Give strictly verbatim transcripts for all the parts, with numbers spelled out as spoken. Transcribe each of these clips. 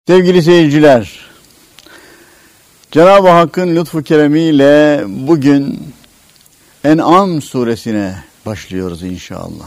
Sevgili seyirciler, Cenab-ı Hakk'ın lütfu keremiyle bugün En'am suresine başlıyoruz inşallah.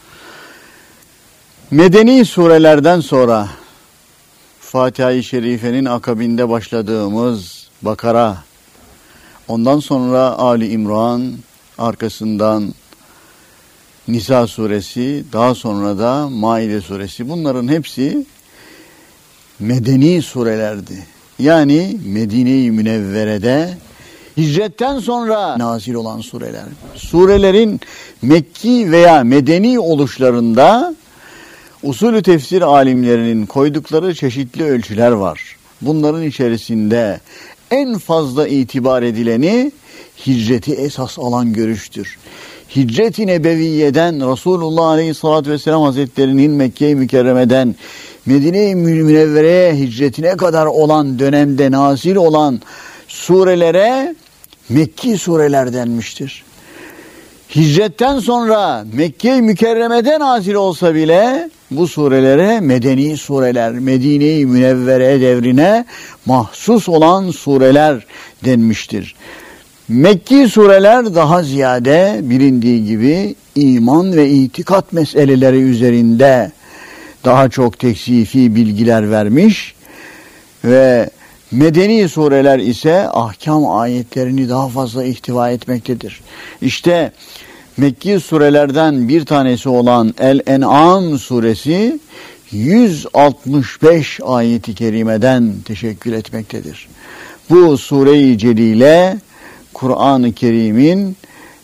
Medeni surelerden sonra Fatiha-i Şerife'nin akabinde başladığımız Bakara, ondan sonra Ali İmran, arkasından Nisa suresi, daha sonra da Maide suresi, bunların hepsi medeni surelerdi. Yani Medine-i Münevvere'de hicretten sonra nazil olan sureler. Surelerin Mekki veya medeni oluşlarında usulü tefsir alimlerinin koydukları çeşitli ölçüler var. Bunların içerisinde en fazla itibar edileni hicreti esas alan görüştür. Hicret-i Nebeviye'den Resulullah Aleyhisselatü Vesselam Hazretleri'nin Mekke-i Mükerreme'den Medine-i Münevvere'ye hicretine kadar olan dönemde nazil olan surelere Mekki sureler denmiştir. Hicretten sonra Mekke-i Mükerreme'de nazil olsa bile bu surelere medeni sureler, Medine-i Münevvere devrine mahsus olan sureler denmiştir. Mekki sureler daha ziyade bilindiği gibi iman ve itikat meseleleri üzerinde daha çok teksifi bilgiler vermiş ve medeni sureler ise ahkam ayetlerini daha fazla ihtiva etmektedir. İşte Mekki surelerden bir tanesi olan El-En'am suresi yüz altmış beş ayeti kerimeden teşekkül etmektedir. Bu sure-i celile Kur'an-ı Kerim'in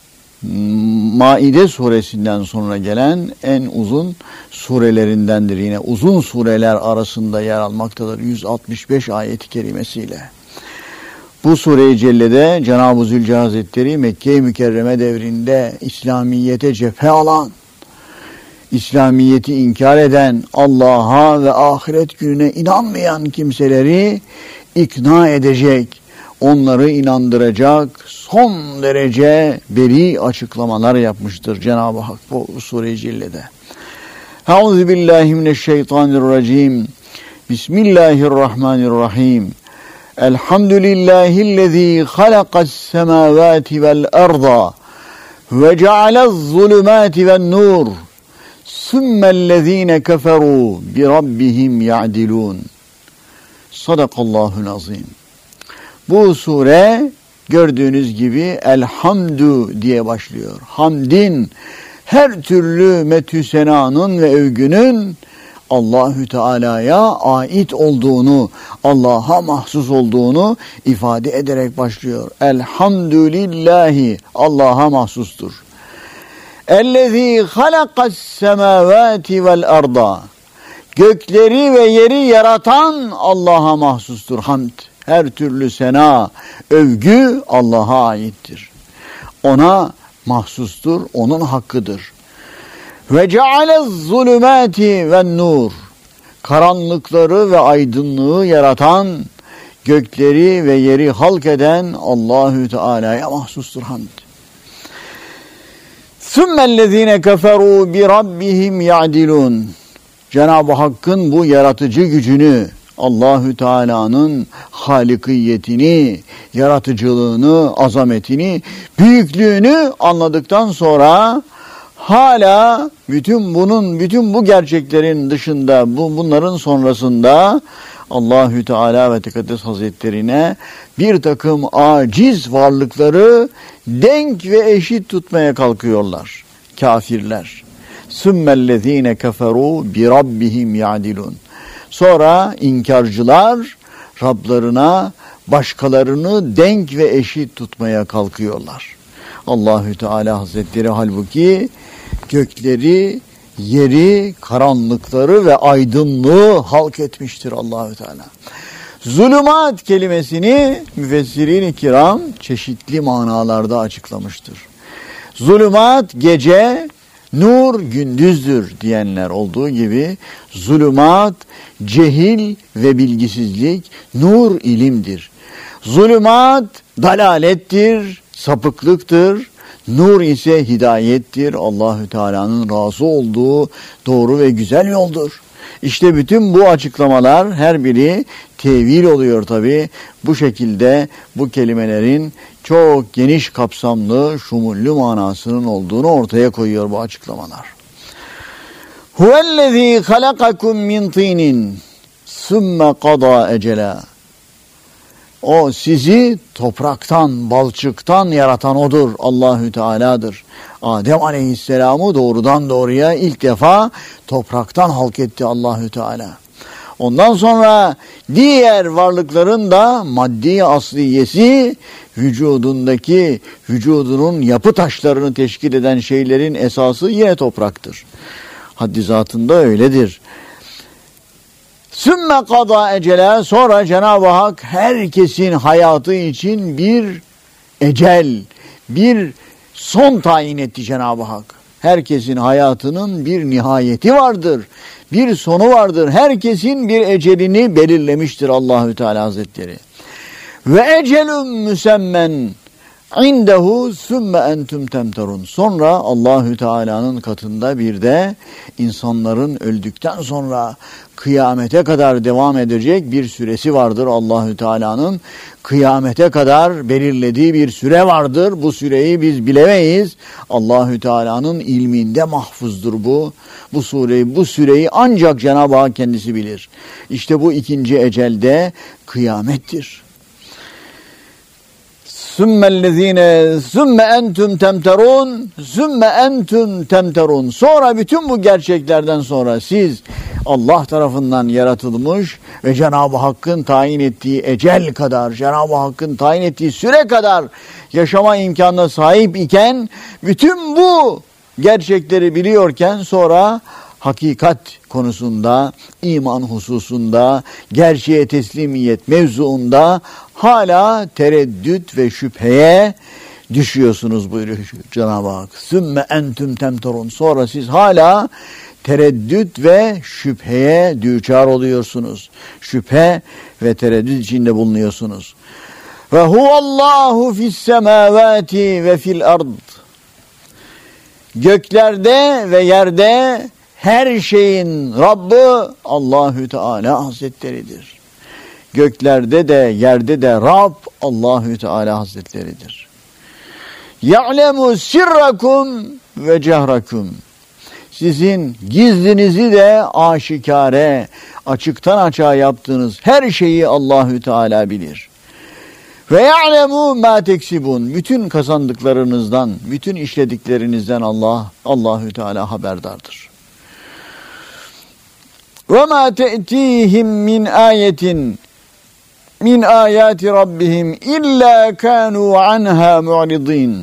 Maide suresinden sonra gelen en uzun surelerindendir. Yine uzun sureler arasında yer almaktadır yüz altmış beş ayet-i kerimesiyle. Bu sure-i cellede Cenab-ı Zülcelal Hazretleri Mekke-i Mükerreme devrinde İslamiyete cephe alan, İslamiyeti inkar eden, Allah'a ve ahiret gününe inanmayan kimseleri ikna edecek, onları inandıracak son derece beri açıklamalar yapmıştır Cenab-ı Hak bu sure-i cellede. Euzubillahimineşşeytanirracim. Bismillahirrahmanirrahim. Elhamdülillahillezî halakas semâvâti vel arda ve cealez zulümâti ven nur. Sümmellezîne keferû bi rabbihim ya'dilûn. Sadakallahul azîm. Bu sure gördüğünüz gibi Elhamdü diye başlıyor. Hamdin, her türlü metü senanın ve övgünün Allahü Teala'ya ait olduğunu, Allah'a mahsus olduğunu ifade ederek başlıyor. Elhamdülillahi, Allah'a mahsustur. Ellezî halakas semâvâti vel arda. Gökleri ve yeri yaratan Allah'a mahsustur hamd. Her türlü sena, övgü Allah'a aittir. Ona mahsustur, onun hakkıdır. Ve cealez zulümâti ven nur. Karanlıkları ve aydınlığı yaratan, gökleri ve yeri halk eden Allahü Teala'ya mahsustur hamd. Sümmellezîne keferû bi rabbihim ya'dilûn. Cenab-ı Hakk'ın bu yaratıcı gücünü, Allahü Teala'nın halikiyetini, yaratıcılığını, azametini, büyüklüğünü anladıktan sonra hala bütün bunun, bütün bu gerçeklerin dışında, bu bunların sonrasında Allahü Teala ve Tekaddes Hazretlerine bir takım aciz varlıkları denk ve eşit tutmaya kalkıyorlar kafirler. Sümmellezîne keferû bi rabbihim ya'dilûn. Sonra inkarcılar Rablarına başkalarını denk ve eşit tutmaya kalkıyorlar. Allahü Teala Hazretleri halbuki gökleri, yeri, karanlıkları ve aydınlığı halk etmiştir Allahü Teala. Zulümat kelimesini müfessirin-i kiram çeşitli manalarda açıklamıştır. Zulümat gece, nur gündüzdür diyenler olduğu gibi zulümat cehil ve bilgisizlik, nur ilimdir. Zulümat dalalettir, sapıklıktır. Nur ise hidayettir. Allahü Teala'nın razı olduğu doğru ve güzel yoldur. İşte bütün bu açıklamalar her biri tevil oluyor tabi. Bu şekilde bu kelimelerin çok geniş kapsamlı, şumullü manasının olduğunu ortaya koyuyor bu açıklamalar. Huvellezî halakakum min tînin sümme qadâ ecela. O sizi topraktan, balçıktan yaratan odur. Allahü Teala'dır. Adem Aleyhisselam'ı doğrudan doğruya ilk defa topraktan halk etti Allahü Teala. Ondan sonra diğer varlıkların da maddi asliyesi vücudundaki, vücudunun yapı taşlarını teşkil eden şeylerin esası yine topraktır. Haddi zatında öyledir. Sümme kada ecele, sonra Cenab-ı Hak herkesin hayatı için bir ecel, bir son tayin etti Cenab-ı Hak. Herkesin hayatının bir nihayeti vardır, bir sonu vardır. Herkesin bir ecelini belirlemiştir Allahü Teala Hazretleri. Ve ecelun müsemmen indehu sümme entüm temterun. Sonra Allahü Teala'nın katında bir de insanların öldükten sonra kıyamete kadar devam edecek bir süresi vardır Allahü Teala'nın. Kıyamete kadar belirlediği bir süre vardır. Bu süreyi biz bilemeyiz. Allahü Teala'nın ilminde mahfuzdur bu. Bu sureyi, bu süreyi ancak Cenab-ı Hak kendisi bilir. İşte bu ikinci ecelde kıyamettir. Sümmellezine sümme entüm temterun sümme entüm temterun. Sonra bütün bu gerçeklerden sonra siz Allah tarafından yaratılmış ve Cenab-ı Hakk'ın tayin ettiği ecel kadar, Cenab-ı Hakk'ın tayin ettiği süre kadar yaşama imkanına sahip iken, bütün bu gerçekleri biliyorken sonra hakikat konusunda, iman hususunda, gerçeğe teslimiyet mevzuunda hala tereddüt ve şüpheye düşüyorsunuz buyuruyor Cenab-ı Hak. Sümme entüm temterun. Sonra siz hala tereddüt ve şüpheye düçar oluyorsunuz. Şüphe ve tereddüt içinde bulunuyorsunuz. Ve huvallahu fis semavati ve fil ard. Göklerde ve yerde her şeyin Rabbi Allahü Teala Hazretleridir. Göklerde de yerde de Rab Allahü Teala Hazretleridir. Ya'lemu sirrakum ve cehrakum. Sizin gizlinizi de aşikare, açıktan açığa yaptığınız her şeyi Allahü Teala bilir. Ve ya'lemu ma teksibun. Bütün kazandıklarınızdan, bütün işlediklerinizden Allah Allahü Teala haberdardır. Ve ma te'tihim min ayetin min ayati rabbihim illa kanu anha mu'ridin.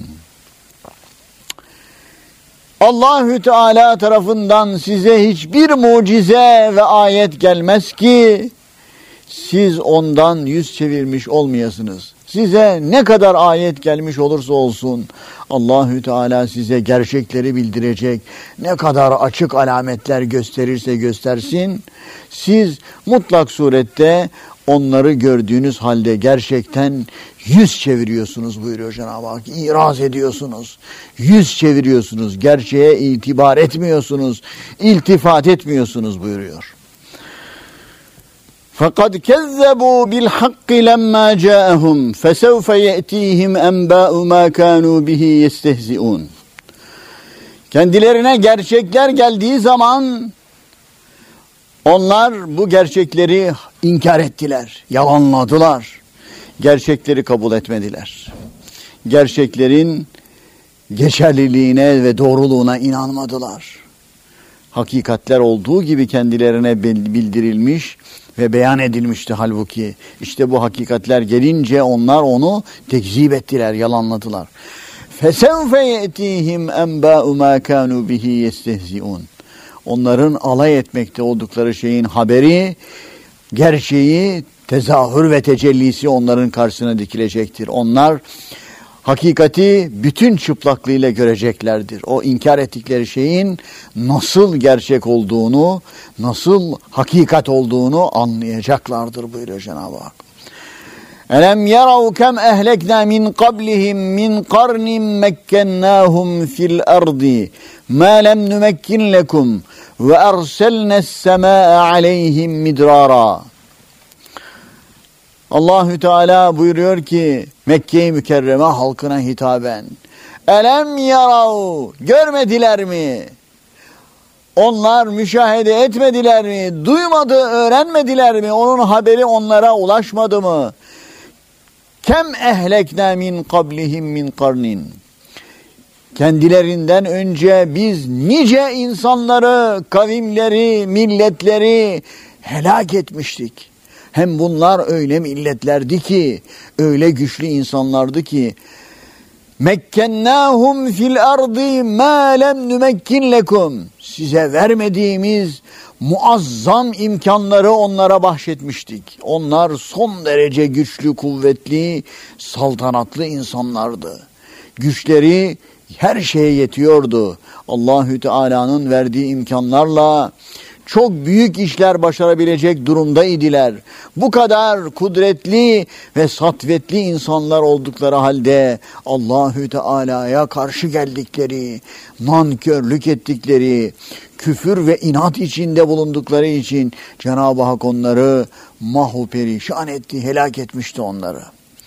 Allahü Teala tarafından size hiçbir mucize ve ayet gelmez ki siz ondan yüz çevirmiş olmayasınız. Size ne kadar ayet gelmiş olursa olsun Allahü Teala size gerçekleri bildirecek. Ne kadar açık alametler gösterirse göstersin, siz mutlak surette onları gördüğünüz halde gerçekten yüz çeviriyorsunuz buyuruyor Cenab-ı Hak. İraz ediyorsunuz, yüz çeviriyorsunuz, gerçeğe itibar etmiyorsunuz, iltifat etmiyorsunuz buyuruyor. فَقَدْ كَذَّبُوا بِالْحَقِّ لَمَّا جَاءَهُمْ فَسَوْفَ يَأْتِيهِمْ أَنْبَاءُ مَا كَانُوا بِهِ يَسْتَهْزِئُونَ. Kendilerine gerçekler geldiği zaman onlar bu gerçekleri inkar ettiler, yalanladılar. Gerçekleri kabul etmediler. Gerçeklerin geçerliliğine ve doğruluğuna inanmadılar. Hakikatler olduğu gibi kendilerine bildirilmiş ve beyan edilmişti halbuki. İşte bu hakikatler gelince onlar onu tekzip ettiler, yalanladılar. فَسَوْفَ يَأْتِيهِمْ أَنْبَاءُ مَا كَانُوا بِهِ يَسْتَهْزِئُونَ. Onların alay etmekte oldukları şeyin haberi, gerçeği, tezahür ve tecellisi onların karşısına dikilecektir. Onlar hakikati bütün çıplaklığıyla göreceklerdir. O inkar ettikleri şeyin nasıl gerçek olduğunu, nasıl hakikat olduğunu anlayacaklardır buyuruyor Cenab-ı Hak. Elem yarav kem ehlekna min qablihim min qarnin mekkennahum fil ardi ma lem numekkin lekum ve erselnes semâe aleyhim midrara. Allahü Teala buyuruyor ki Mekke-i Mükerreme halkına hitaben, elem yarav, görmediler mi? Onlar müşahede etmediler mi? Duymadı, öğrenmediler mi? Onun haberi onlara ulaşmadı mı? Kem ehlekna min qablihim min karnin. Kendilerinden önce biz nice insanları, kavimleri, milletleri helak etmiştik. Hem bunlar öyle milletlerdi ki, öyle güçlü insanlardı ki, mekkennâhum fil ardı mâ lem nümekkin lekum. Size vermediğimiz muazzam imkanları onlara bahşetmiştik. Onlar son derece güçlü, kuvvetli, saltanatlı insanlardı. Güçleri her şeye yetiyordu. Allahü Teala'nın verdiği imkanlarla çok büyük işler başarabilecek durumdaydılar. Bu kadar kudretli ve satvetli insanlar oldukları halde Allahü Teala'ya karşı geldikleri, nankörlük ettikleri, küfür ve inat içinde bulundukları için Cenab-ı Hak onları mahvu perişan etti, helak etmişti onları.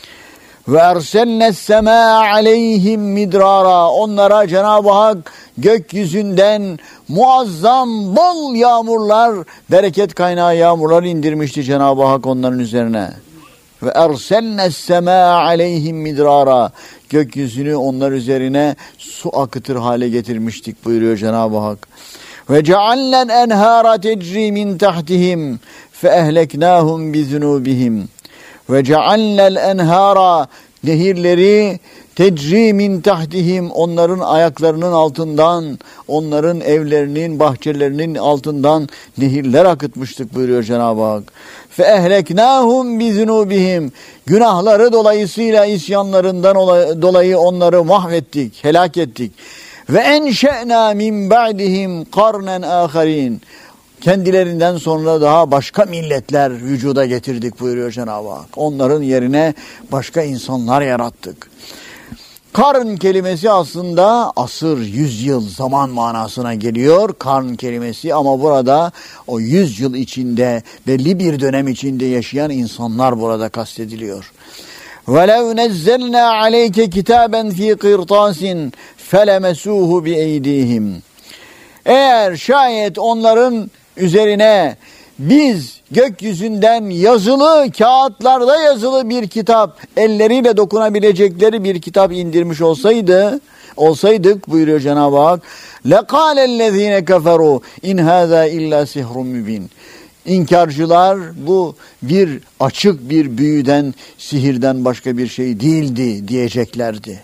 Ve erselnes semâ aleyhim midrara. Onlara Cenab-ı Hak gökyüzünden muazzam bol yağmurlar, bereket kaynağı yağmurlar indirmişti Cenab-ı Hak onların üzerine. Ve erselnes semâ aleyhim midrara. Gökyüzünü onlar üzerine su akıtır hale getirmiştik buyuruyor Cenab-ı Hak. Ve ceallen enhâra tecri min tahtihim fe ehleknâhum bizunûbihim. Ve ceallel enhara, nehirleri tecri min tahtihim, onların ayaklarının altından, onların evlerinin, bahçelerinin altından nehirler akıtmıştık buyuruyor Cenab-ı Hak. Fe ehleknâhum bizunûbihim, günahları dolayısıyla isyanlarından dolayı onları mahvettik, helak ettik. Ve enşe'nâ min ba'dihim karnen âkharîn. Kendilerinden sonra daha başka milletler vücuda getirdik buyuruyor Cenab-ı Hak. Onların yerine başka insanlar yarattık. Karn kelimesi aslında asır, yüzyıl, zaman manasına geliyor. Karn kelimesi ama burada o yüzyıl içinde, belli bir dönem içinde yaşayan insanlar burada kastediliyor. وَلَوْ نَزَّلْنَا عَلَيْكَ كِتَابًا ف۪ي قِرْطَاسٍ فَلَمَسُوهُ بِاَيْد۪يهِمْ. Eğer şayet onların üzerine biz gökyüzünden yazılı, kağıtlarda yazılı bir kitap, elleriyle dokunabilecekleri bir kitap indirmiş olsaydı, olsaydık buyuruyor Cenab-ı Hak, لَقَالَ الَّذ۪ينَ كَفَرُوا اِنْ هَذَا اِلَّا سِحْرٌ مُب۪ينٌ. İnkarcılar bu bir açık bir büyüden, sihirden başka bir şey değildi diyeceklerdi.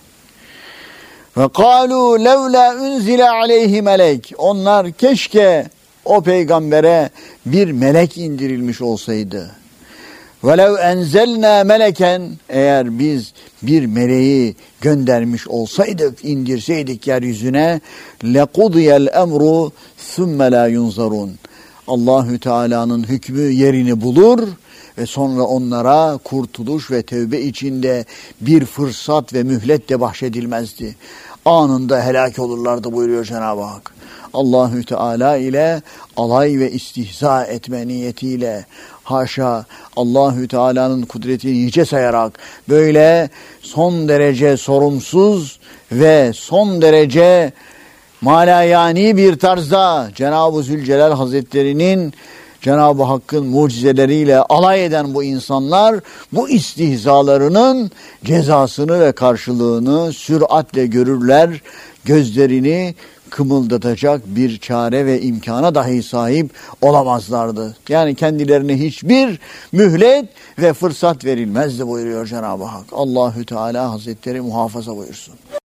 Ve kalu levla unzile aleyhi melek. Onlar keşke o peygambere bir melek indirilmiş olsaydı. Ve lev enzelna meleken, eğer biz bir meleği göndermiş olsaydık, indirseydik yeryüzüne, lekudiyel emru thumme la yunzarun. Allahü Teala'nın hükmü yerini bulur ve sonra onlara kurtuluş ve tevbe içinde bir fırsat ve mühlet de bahşedilmezdi. Anında helak olurlardı buyuruyor Cenab-ı Hak. Allahü Teala ile alay ve istihza etme niyetiyle, haşa, Allahü Teala'nın kudretini hiçe sayarak böyle son derece sorumsuz ve son derece malayani bir tarzda Cenab-ı Zülcelal Hazretleri'nin, Cenab-ı Hakk'ın mucizeleriyle alay eden bu insanlar bu istihzalarının cezasını ve karşılığını süratle görürler. Gözlerini kımıldatacak bir çare ve imkana dahi sahip olamazlardı. Yani kendilerine hiçbir mühlet ve fırsat verilmezdi buyuruyor Cenab-ı Hak. Allahü Teala Hazretleri muhafaza buyursun.